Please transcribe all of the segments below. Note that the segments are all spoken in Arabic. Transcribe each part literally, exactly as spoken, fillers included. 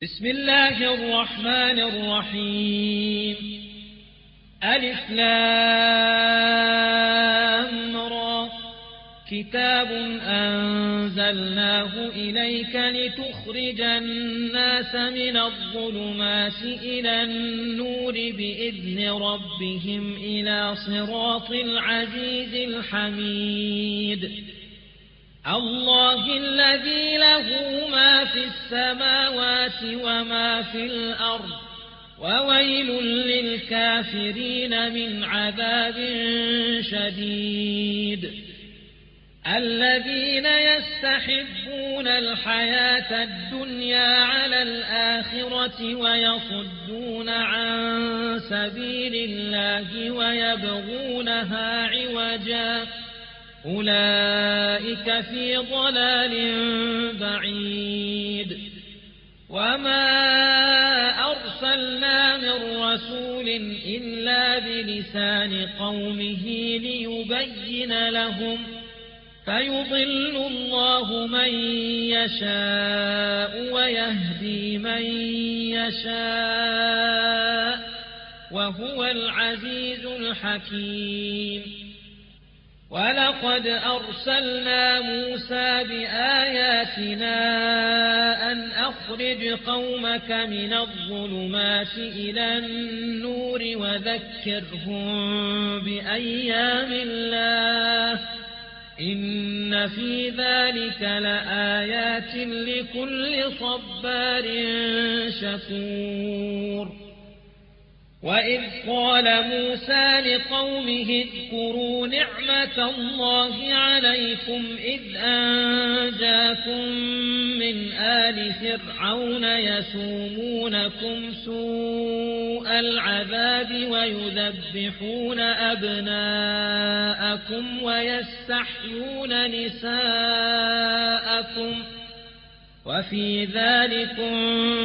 بسم الله الرحمن الرحيم. ألف لام را. كتاب أنزلناه إليك لتخرج الناس من الظلمات إلى النور بإذن ربهم إلى صراط العزيز الحميد. الله الذي له ما في السماوات وما في الأرض وويل للكافرين من عذاب شديد. الذين يستحبون الحياة الدنيا على الآخرة ويصدون عن سبيل الله ويبغونها عوجا أولئك في ضلال بعيد. وما أرسلنا من رسول إلا بلسان قومه ليبين لهم فيضل الله من يشاء ويهدي من يشاء وهو العزيز الحكيم. ولقد أرسلنا موسى بآياتنا أن أخرج قومك من الظلمات إلى النور وذكرهم بأيام الله إن في ذلك لآيات لكل صبار شكور. وإذ قال موسى لقومه اذكروا نعمة الله عليكم إذ أنجاكم من آل فرعون يسومونكم سوء العذاب ويذبحون أبناءكم ويستحيون نساءكم وفي ذلكم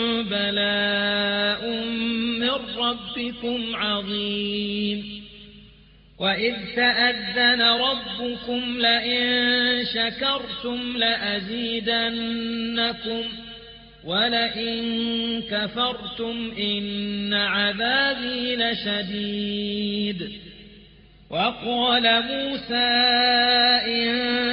بلاء من ربكم عظيم. وإذ تأذن ربكم لئن شكرتم لأزيدنكم ولئن كفرتم إن عذابي لشديد. وقال موسى إن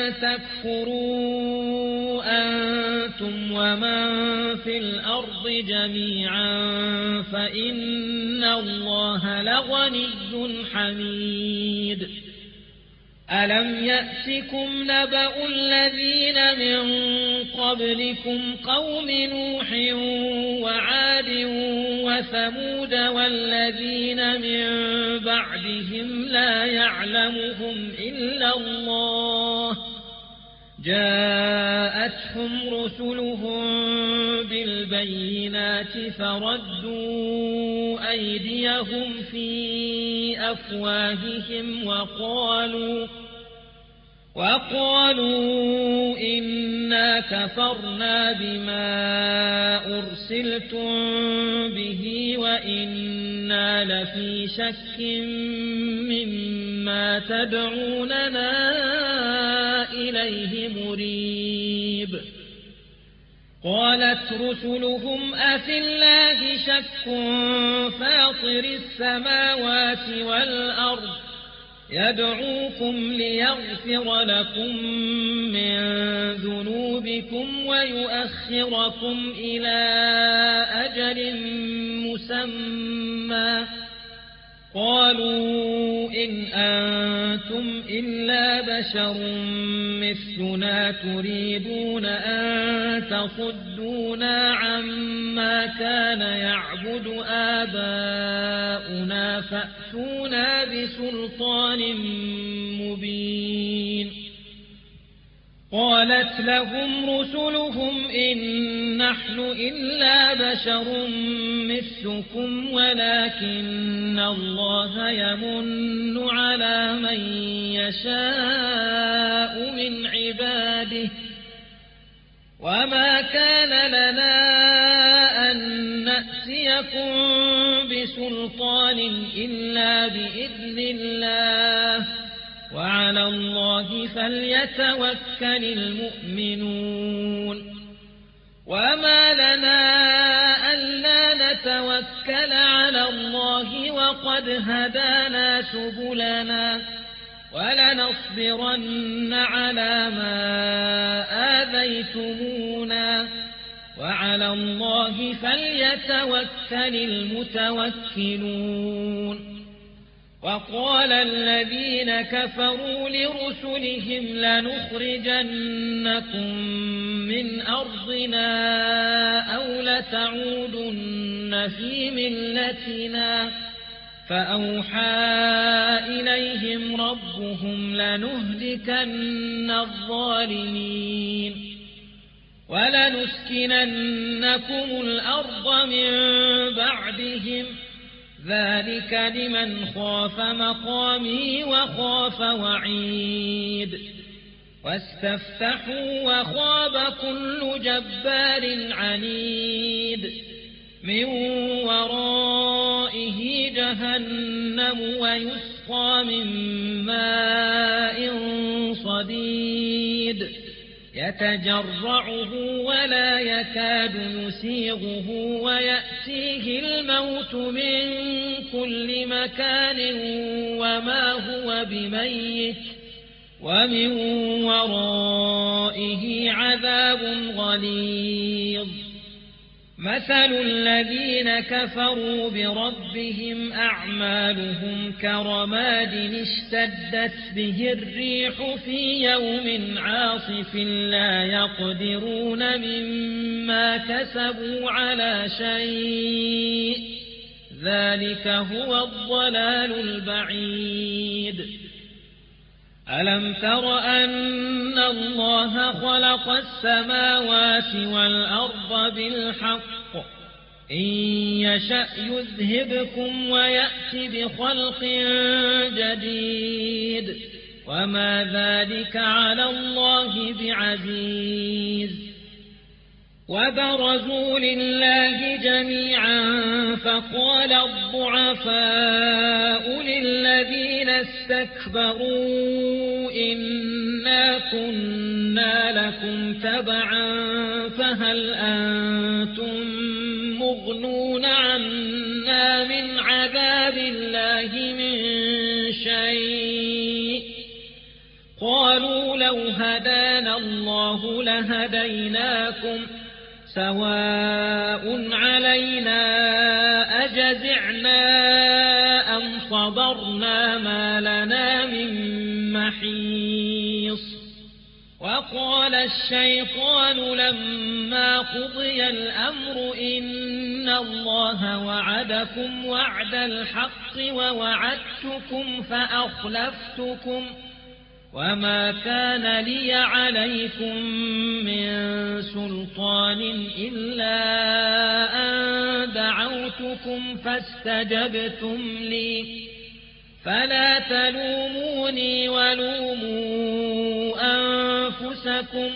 تكفروا أنتم ومن في الأرض جميعا فإن الله لغني حميد. ألم يأتكم نبأ الذين من قبلكم قوم نوح وعاد وثمود والذين من بعدهم لا يعلمهم إلا الله جاءتهم رسلهم بالبينات فردوا أيديهم في أفواههم وقالوا وقالوا إنا كفرنا بما أرسلتم به وإنا لفي شك مما تدعوننا إليه مريب. قالت رسلهم أفي الله شك فاطر السماوات والأرض يدعوكم ليغفر لكم من ذنوبكم ويؤخركم إلى أجل مسمى قالوا إن أنتم إلا بشر مثلنا تريدون أن تصدونا عما كان يعبد آباؤنا فأتونا بسلطان مبين. قالت لهم رسلهم إن نحن إلا بشر مثلكم ولكن الله يمن على من يشاء من عباده وما كان لنا أن نأتيكم بسلطان إلا بإذن الله وعلى الله فليتوكل المؤمنون. وما لنا فليتوكل على الله وقد هدانا سبلنا ولنصبرن على ما آذيتمونا وعلى الله فليتوكل المتوكلون. وقال الذين كفروا لرسلهم لنخرجنكم من أرضنا أو لتعودن في ملتنا فأوحى إليهم ربهم لنهلكن الظالمين ولنسكننكم الأرض من بعدهم ذلك لمن خاف مقامي وخاف وعيد. واستفتحوا وخاب كل جبار عنيد من ورائه جهنم ويسقى من ماء صديد يتجرعه ولا يكاد يسيغه ويأتيه الموت من كل مكان وما هو بميت ومن ورائه عذاب غليظ. مثل الذين كفروا بربهم أعمالهم كرماد اشتدت به الريح في يوم عاصف لا يقدرون مما كسبوا على شيء ذلك هو الضلال البعيد. ألم تر أن الله خلق السماوات والأرض بالحق إن يشأ يذهبكم ويأتي بخلق جديد وما ذلك على الله بعزيز. وبرزوا لله جميعا فقال الضعفاء للذين استكبروا إنا كنا لكم تبعا فهل أنتم مغنون عنا من عذاب الله من شيء قالوا لو هدانا الله لهديناكم سواء علينا أجزعنا أم صبرنا ما لنا من محيص. وقال الشيطان لما قضي الأمر إن الله وعدكم وعد الحق ووعدتكم فأخلفتكم وما كان لي عليكم من سلطان إلا أن دعوتكم فاستجبتم لي فلا تلوموني ولوموا أنفسكم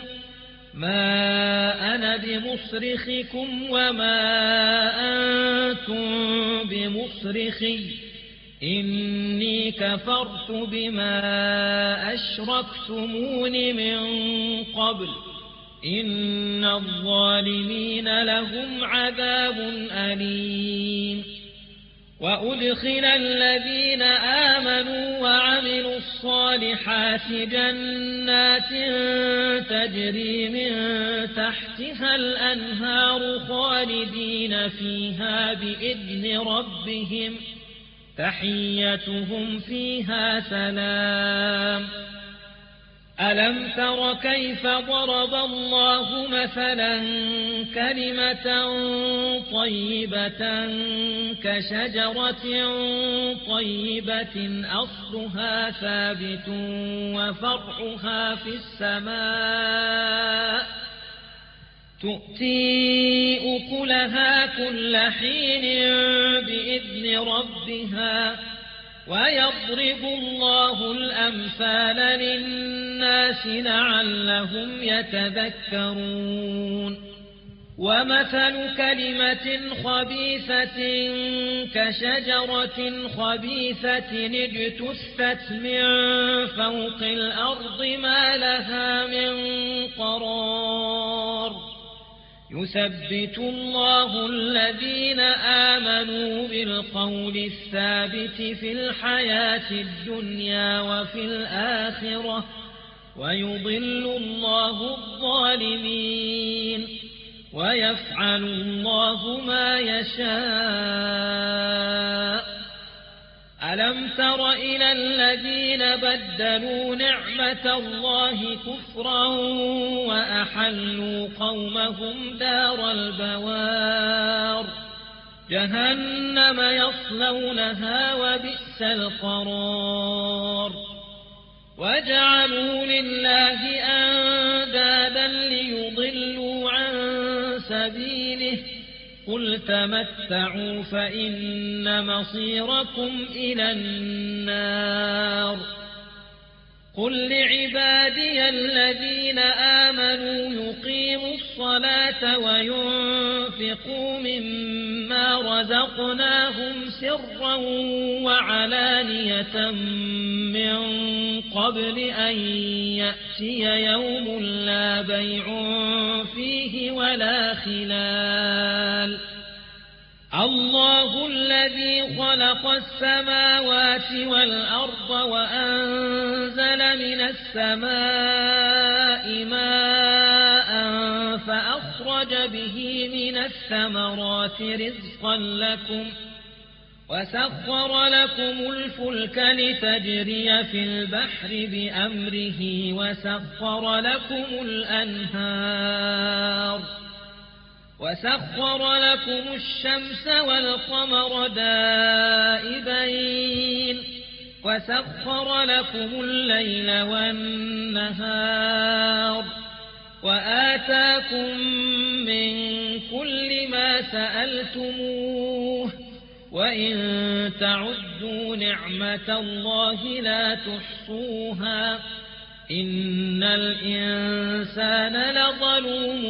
ما أنا بمصرخكم وما أنتم بمصرخي إني كفرت بما أشركتمون من قبل إن الظالمين لهم عذاب أليم. وأدخل الذين آمنوا وعملوا الصالحات جنات تجري من تحتها الأنهار خالدين فيها بإذن ربهم تحيتهم فيها سلام. ألم تر كيف ضرب الله مثلا كلمة طيبة كشجرة طيبة أصلها ثابت وفرعها في السماء تؤتي أكلها كل حين بإذن ربها ويضرب الله الأمثال للناس لعلهم يتذكرون. ومثل كلمة خبيثة كشجرة خبيثة اجتثت من فوق الأرض ما لها من قرار يثبت الله الذين آمنوا بالقول الثابت في الحياة الدنيا وفي الآخرة ويضل الله الظالمين ويفعل الله ما يشاء. ألم تر إلى الذين بدلوا نعمة الله كفرا وأحلوا قومهم دار البوار جهنم يصلونها وبئس القرار وجعلوا لله أندادا ليضلوا عن سبيله قل تمتعوا فإن مصيركم إلى النار. قل لعبادي الذين آمنوا يقيموا الصلاة وينفقوا مما رزقناهم سرا وعلانية من قبل أن يأتي يوم لا بيع فيه ولا خلال. الله الذي خلق السماوات والأرض وأنزل من السماء ماء فأخرج به من الثمرات رزقا لكم وسخر لكم الفلك لتجري في البحر بأمره وسخر لكم الأنهار وسخر لكم الشمس والقمر دائبين وسخر لكم الليل والنهار وآتاكم من كل ما سألتموه وإن تعدوا نعمة الله لا تحصوها إن الإنسان لظلوم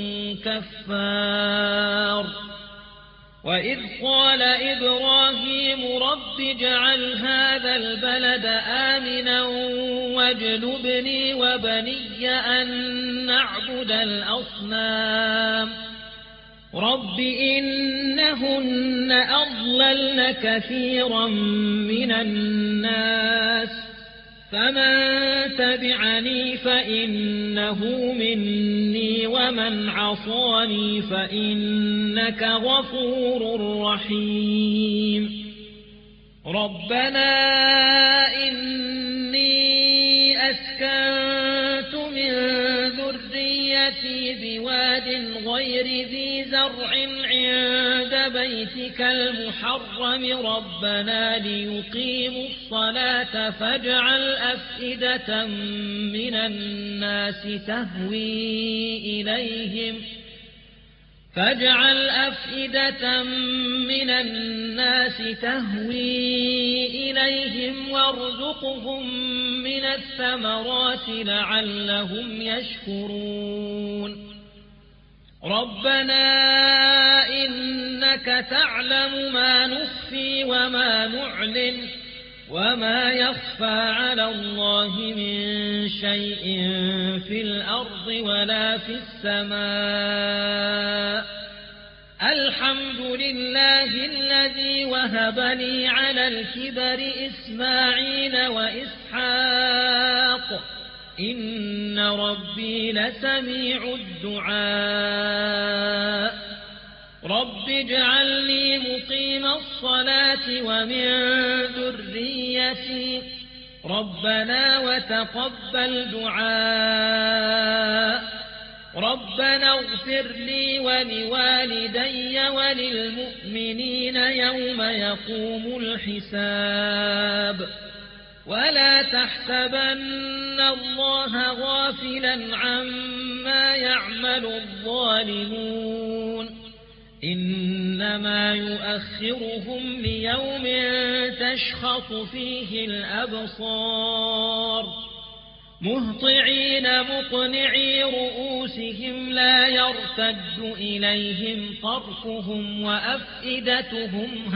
كفار. وإذ قال إبراهيم رب اجعل هذا البلد آمنا واجنبني وبني أن نعبد الأصنام رب إنهن أضللن كثيرا من الناس فمن تبعني فإنه مني ومن عصاني فإنك غفور رحيم. ربنا إني أسكنت من ذريتي بواد غير ذي زرع عند بيتك المحرم ربنا ليقيموا الصلاة فاجعل أفئدة من الناس تهوي إليهم فاجعل أفئدة من الناس تهوي إليهم وارزقهم من الثمرات لعلهم يشكرون. ربنا إنك تعلم ما نخفي وما نعلن وما يخفى على الله من شيء في الأرض ولا في السماء. الحمد لله الذي وهب لي على الكبر إسماعيل وإسحاق إن ربي لسميع الدعاء. رب اجعلني مقيم الصلاة ومن ذريتي ربنا وتقبل دعاء. ربنا اغفر لي ولوالدي وللمؤمنين يوم يقوم الحساب. ولا تحسبن الله غافلا عما يعمل الظالمون إنما يؤخرهم ليوم تشخص فيه الأبصار مهطعين مقنعي رؤوسهم لا يرتد إليهم طرفهم وأفئدتهم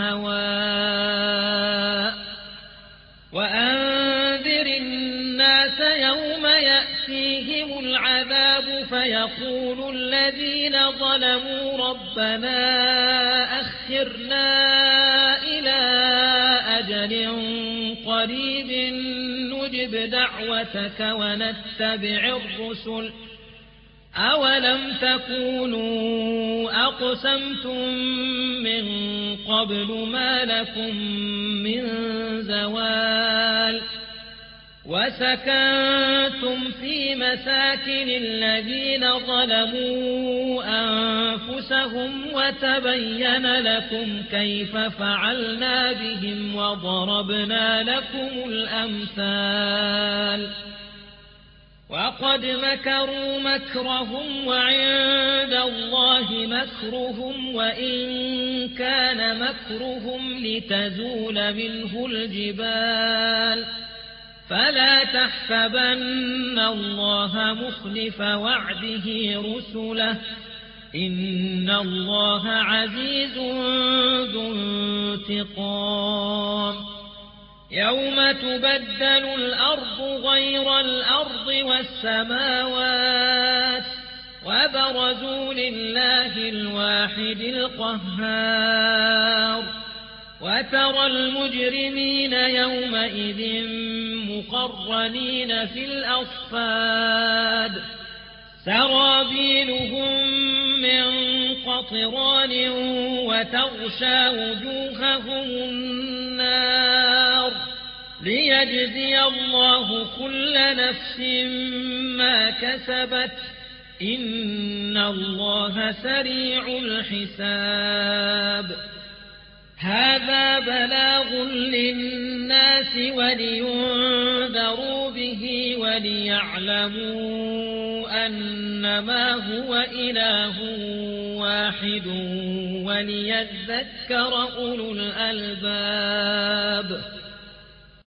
هواء. وأنذر الناس يوم يأتي يأتيهم العذاب فيقول الذين ظلموا ربنا أخرنا إلى أجل قريب نجب دعوتك ونتبع الرسل أولم تكونوا أقسمتم من قبل ما لكم من زوال وسكنتم في مساكن الذين ظلموا أنفسهم وتبين لكم كيف فعلنا بهم وضربنا لكم الأمثال وقد مكروا مكرهم وعند الله مكرهم وإن كان مكرهم لتزول منه الجبال فلا تحسبن الله مخلف وعده رسله إن الله عزيز ذو انتقام يوم تبدل الأرض غير الأرض والسماوات وبرزوا لله الواحد القهار وترى المجرمين يومئذ مقرنين في الأصفاد سرابيلهم من قطران وتغشى وجوههم النار ليجزي الله كل نفس ما كسبت إن الله سريع الحساب هذا بلاغ للناس ولينذروا به وليعلموا أنما هو إله واحد وليذكر أولو الألباب